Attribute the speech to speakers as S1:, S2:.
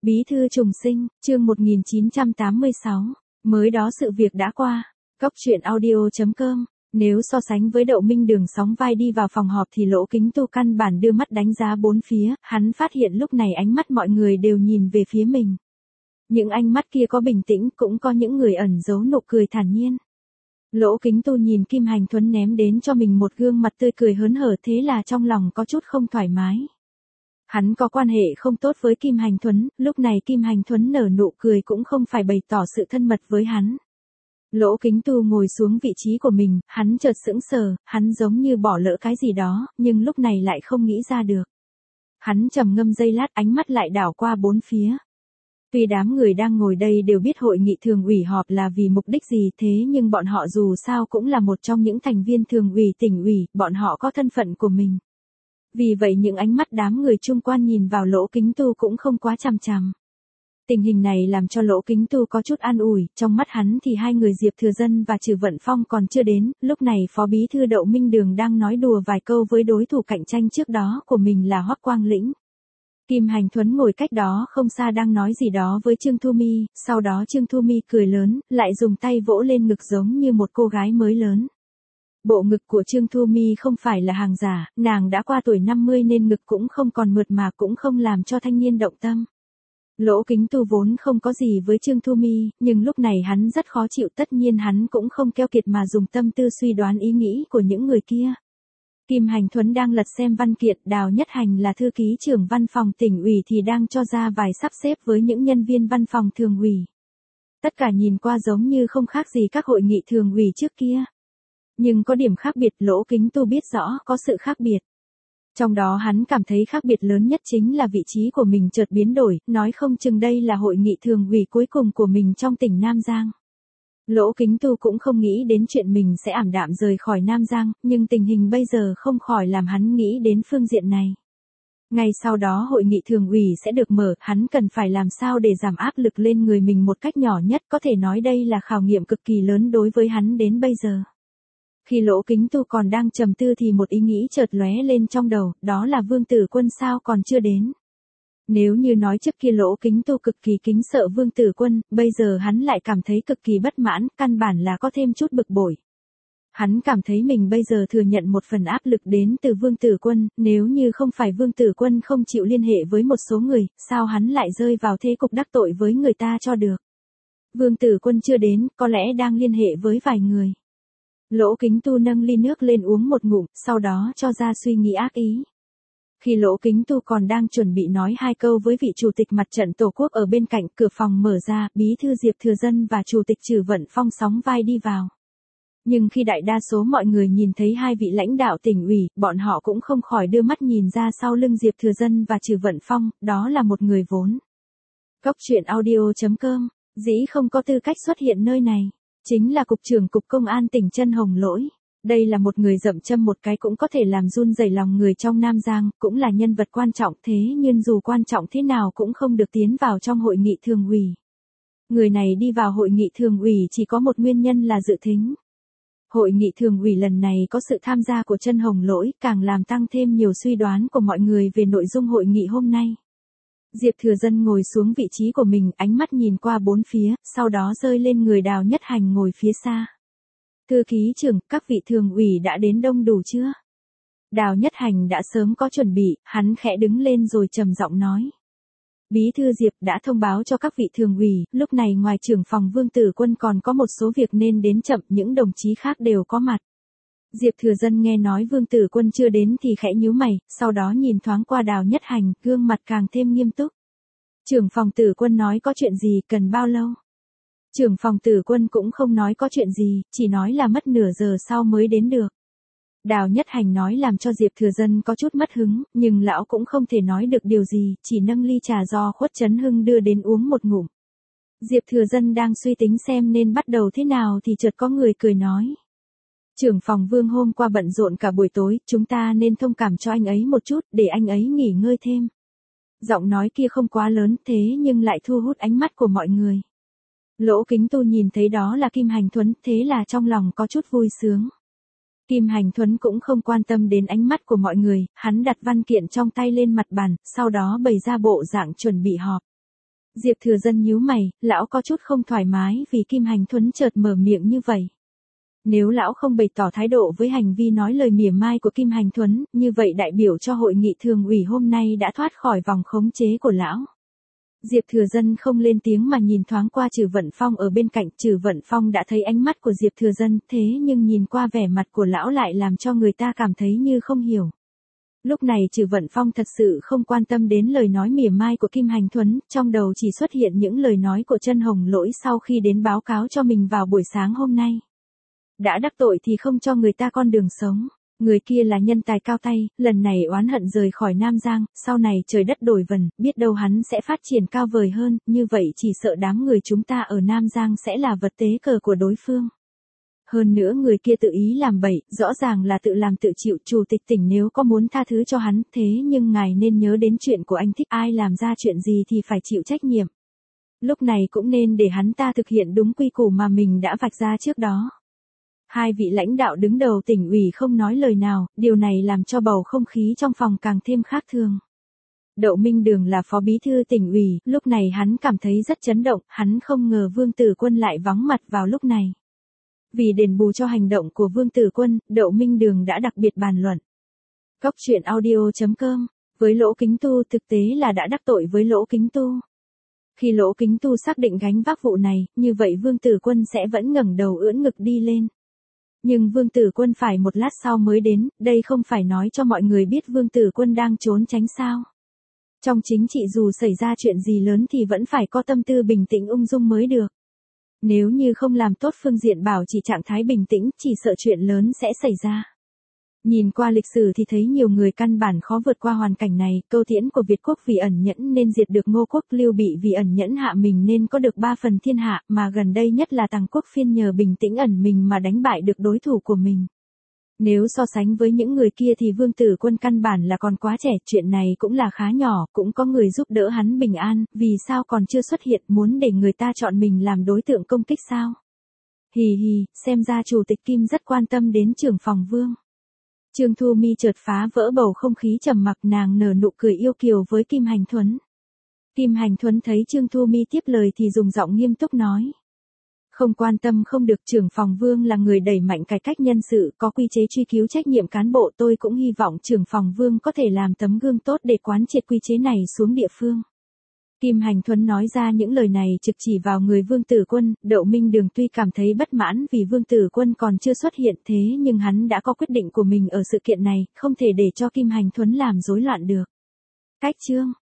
S1: Bí thư trùng sinh, chương 1986. Mới đó sự việc đã qua. Cóc truyện audio.com. Nếu so sánh với Đậu Minh Đường sóng vai đi vào phòng họp thì Lỗ Kính Tu căn bản đưa mắt đánh giá bốn phía, hắn phát hiện lúc này ánh mắt mọi người đều nhìn về phía mình. Những ánh mắt kia có bình tĩnh, cũng có những người ẩn giấu nụ cười thản nhiên. Lỗ Kính Tu nhìn Kim Hành Thuấn ném đến cho mình một gương mặt tươi cười hớn hở, thế là trong lòng có chút không thoải mái. Hắn có quan hệ không tốt với Kim Hành Thuấn, lúc này Kim Hành Thuấn nở nụ cười cũng không phải bày tỏ sự thân mật với hắn. Lỗ Kính Tu ngồi xuống vị trí của mình, hắn chợt sững sờ, hắn giống như bỏ lỡ cái gì đó, nhưng lúc này lại không nghĩ ra được. Hắn trầm ngâm giây lát, ánh mắt lại đảo qua bốn phía. Tuy đám người đang ngồi đây đều biết hội nghị thường ủy họp là vì mục đích gì, thế nhưng bọn họ dù sao cũng là một trong những thành viên thường ủy tỉnh ủy, bọn họ có thân phận của mình. Vì vậy những ánh mắt đám người chung quanh nhìn vào Lỗ Kính Tu cũng không quá chằm chằm. Tình hình này làm cho Lỗ Kính Tu có chút an ủi, trong mắt hắn thì hai người Diệp Thừa Dân và Trừ Vận Phong còn chưa đến, lúc này Phó Bí thư Đậu Minh Đường đang nói đùa vài câu với đối thủ cạnh tranh trước đó của mình là Hoắc Quang Lĩnh. Kim Hành Thuấn ngồi cách đó không xa đang nói gì đó với Trương Thu Mi, sau đó Trương Thu Mi cười lớn, lại dùng tay vỗ lên ngực giống như một cô gái mới lớn. Bộ ngực của Trương Thu Mi không phải là hàng giả, nàng đã qua tuổi 50 nên ngực cũng không còn mượt mà cũng không làm cho thanh niên động tâm. Lỗ Kính Tu vốn không có gì với Trương Thu Mi, nhưng lúc này hắn rất khó chịu, tất nhiên hắn cũng không keo kiệt mà dùng tâm tư suy đoán ý nghĩ của những người kia. Kim Hành Thuấn đang lật xem văn kiện, Đào Nhất Hành là thư ký trưởng văn phòng tỉnh ủy thì đang cho ra vài sắp xếp với những nhân viên văn phòng thường ủy. Tất cả nhìn qua giống như không khác gì các hội nghị thường ủy trước kia. Nhưng có điểm khác biệt, Lỗ Kính Tu biết rõ có sự khác biệt. Trong đó hắn cảm thấy khác biệt lớn nhất chính là vị trí của mình chợt biến đổi, nói không chừng đây là hội nghị thường ủy cuối cùng của mình trong tỉnh Nam Giang. Lỗ Kính Tu cũng không nghĩ đến chuyện mình sẽ ảm đạm rời khỏi Nam Giang, nhưng tình hình bây giờ không khỏi làm hắn nghĩ đến phương diện này. Ngay sau đó hội nghị thường ủy sẽ được mở, hắn cần phải làm sao để giảm áp lực lên người mình một cách nhỏ nhất, có thể nói đây là khảo nghiệm cực kỳ lớn đối với hắn đến bây giờ. Khi Lỗ Kính Tu còn đang trầm tư thì một ý nghĩ chợt lóe lên trong đầu, đó là Vương Tử Quân sao còn chưa đến. Nếu như nói trước kia Lỗ Kính Tu cực kỳ kính sợ Vương Tử Quân, bây giờ hắn lại cảm thấy cực kỳ bất mãn, căn bản là có thêm chút bực bội. Hắn cảm thấy mình bây giờ thừa nhận một phần áp lực đến từ Vương Tử Quân, nếu như không phải Vương Tử Quân không chịu liên hệ với một số người, sao hắn lại rơi vào thế cục đắc tội với người ta cho được. Vương Tử Quân chưa đến, có lẽ đang liên hệ với vài người. Lỗ Kính Tu nâng ly nước lên uống một ngụm, sau đó cho ra suy nghĩ ác ý. Khi Lỗ Kính Tu còn đang chuẩn bị nói hai câu với vị chủ tịch mặt trận Tổ quốc ở bên cạnh, cửa phòng mở ra, Bí thư Diệp Thừa Dân và chủ tịch Trừ Vận Phong sóng vai đi vào. Nhưng khi đại đa số mọi người nhìn thấy hai vị lãnh đạo tỉnh ủy, bọn họ cũng không khỏi đưa mắt nhìn ra sau lưng Diệp Thừa Dân và Trừ Vận Phong, đó là một người vốn. Cóc truyện audio.com, dĩ không có tư cách xuất hiện nơi này. Chính là Cục trưởng Cục Công an tỉnh Trân Hồng Lỗi. Đây là một người dậm châm một cái cũng có thể làm run rẩy lòng người trong Nam Giang, cũng là nhân vật quan trọng, thế nhưng dù quan trọng thế nào cũng không được tiến vào trong hội nghị thường ủy. Người này đi vào hội nghị thường ủy chỉ có một nguyên nhân là dự thính. Hội nghị thường ủy lần này có sự tham gia của Trân Hồng Lỗi, càng làm tăng thêm nhiều suy đoán của mọi người về nội dung hội nghị hôm nay. Diệp Thừa Dân ngồi xuống vị trí của mình, ánh mắt nhìn qua bốn phía, sau đó rơi lên người Đào Nhất Hành ngồi phía xa. Thư ký trưởng, các vị thường ủy đã đến đông đủ chưa? Đào Nhất Hành đã sớm có chuẩn bị, hắn khẽ đứng lên rồi trầm giọng nói. Bí thư Diệp đã thông báo cho các vị thường ủy, lúc này ngoài trưởng phòng Vương Tử Quân còn có một số việc nên đến chậm, những đồng chí khác đều có mặt. Diệp Thừa Dân nghe nói Vương Tử Quân chưa đến thì khẽ nhíu mày, sau đó nhìn thoáng qua Đào Nhất Hành, gương mặt càng thêm nghiêm túc. Trưởng phòng Tử Quân nói có chuyện gì, cần bao lâu? Trưởng phòng Tử Quân cũng không nói có chuyện gì, chỉ nói là mất nửa giờ sau mới đến được. Đào Nhất Hành nói làm cho Diệp Thừa Dân có chút mất hứng, nhưng lão cũng không thể nói được điều gì, chỉ nâng ly trà do Khuất Trấn Hưng đưa đến uống một ngụm. Diệp Thừa Dân đang suy tính xem nên bắt đầu thế nào thì chợt có người cười nói. Trưởng phòng Vương hôm qua bận rộn cả buổi tối, chúng ta nên thông cảm cho anh ấy một chút, để anh ấy nghỉ ngơi thêm. Giọng nói kia không quá lớn thế nhưng lại thu hút ánh mắt của mọi người. Lỗ Kính Tu nhìn thấy đó là Kim Hành Thuấn, thế là trong lòng có chút vui sướng. Kim Hành Thuấn cũng không quan tâm đến ánh mắt của mọi người, hắn đặt văn kiện trong tay lên mặt bàn, sau đó bày ra bộ dạng chuẩn bị họp. Diệp Thừa Dân nhíu mày, lão có chút không thoải mái vì Kim Hành Thuấn chợt mở miệng như vậy. Nếu lão không bày tỏ thái độ với hành vi nói lời mỉa mai của Kim Hành Thuấn, như vậy đại biểu cho hội nghị thường ủy hôm nay đã thoát khỏi vòng khống chế của lão. Diệp Thừa Dân không lên tiếng mà nhìn thoáng qua Trử Vận Phong ở bên cạnh. Trử Vận Phong đã thấy ánh mắt của Diệp Thừa Dân, thế nhưng nhìn qua vẻ mặt của lão lại làm cho người ta cảm thấy như không hiểu. Lúc này Trử Vận Phong thật sự không quan tâm đến lời nói mỉa mai của Kim Hành Thuấn, trong đầu chỉ xuất hiện những lời nói của Chân Hồng Lỗi sau khi đến báo cáo cho mình vào buổi sáng hôm nay. Đã đắc tội thì không cho người ta con đường sống. Người kia là nhân tài cao tay, lần này oán hận rời khỏi Nam Giang, sau này trời đất đổi vần, biết đâu hắn sẽ phát triển cao vời hơn, như vậy chỉ sợ đám người chúng ta ở Nam Giang sẽ là vật tế cờ của đối phương. Hơn nữa người kia tự ý làm bậy, rõ ràng là tự làm tự chịu. Chủ tịch tỉnh nếu có muốn tha thứ cho hắn, thế nhưng ngài nên nhớ đến chuyện của anh Thích, ai làm ra chuyện gì thì phải chịu trách nhiệm. Lúc này cũng nên để hắn ta thực hiện đúng quy củ mà mình đã vạch ra trước đó. Hai vị lãnh đạo đứng đầu tỉnh ủy không nói lời nào, điều này làm cho bầu không khí trong phòng càng thêm khác thường. Đậu Minh Đường là phó bí thư tỉnh ủy, lúc này hắn cảm thấy rất chấn động, hắn không ngờ Vương Tử Quân lại vắng mặt vào lúc này. Vì đền bù cho hành động của Vương Tử Quân, Đậu Minh Đường đã đặc biệt bàn luận. Cóc truyện audio.com, với Lỗ Kính Tu thực tế là đã đắc tội với Lỗ Kính Tu. Khi Lỗ Kính Tu xác định gánh vác vụ này, như vậy Vương Tử Quân sẽ vẫn ngẩng đầu ưỡn ngực đi lên. Nhưng Vương Tử Quân phải một lát sau mới đến, đây không phải nói cho mọi người biết Vương Tử Quân đang trốn tránh sao. Trong chính trị dù xảy ra chuyện gì lớn thì vẫn phải có tâm tư bình tĩnh ung dung mới được. Nếu như không làm tốt phương diện bảo trì trạng thái bình tĩnh, chỉ sợ chuyện lớn sẽ xảy ra. Nhìn qua lịch sử thì thấy nhiều người căn bản khó vượt qua hoàn cảnh này. Câu tiễn của Việt Quốc vì ẩn nhẫn nên diệt được Ngô Quốc, Lưu Bị vì ẩn nhẫn hạ mình nên có được 3 phần thiên hạ, mà gần đây nhất là Tằng Quốc Phiên nhờ bình tĩnh ẩn mình mà đánh bại được đối thủ của mình. Nếu so sánh với những người kia thì Vương Tử Quân căn bản là còn quá trẻ, chuyện này cũng là khá nhỏ, cũng có người giúp đỡ hắn bình an, vì sao còn chưa xuất hiện, muốn để người ta chọn mình làm đối tượng công kích sao? Hì hì, xem ra Chủ tịch Kim rất quan tâm đến trưởng phòng Vương. Trương Thu Mi chợt phá vỡ bầu không khí trầm mặc, nàng nở nụ cười yêu kiều với Kim Hành Thuấn. Kim Hành Thuấn thấy Trương Thu Mi tiếp lời thì dùng giọng nghiêm túc nói. Không quan tâm không được, trưởng phòng Vương là người đẩy mạnh cải cách nhân sự, có quy chế truy cứu trách nhiệm cán bộ, tôi cũng hy vọng trưởng phòng Vương có thể làm tấm gương tốt để quán triệt quy chế này xuống địa phương. Kim Hành Thuấn nói ra những lời này trực chỉ vào người Vương Tử Quân. Đậu Minh Đường tuy cảm thấy bất mãn vì Vương Tử Quân còn chưa xuất hiện, thế nhưng hắn đã có quyết định của mình ở sự kiện này, không thể để cho Kim Hành Thuấn làm rối loạn được. Cách chương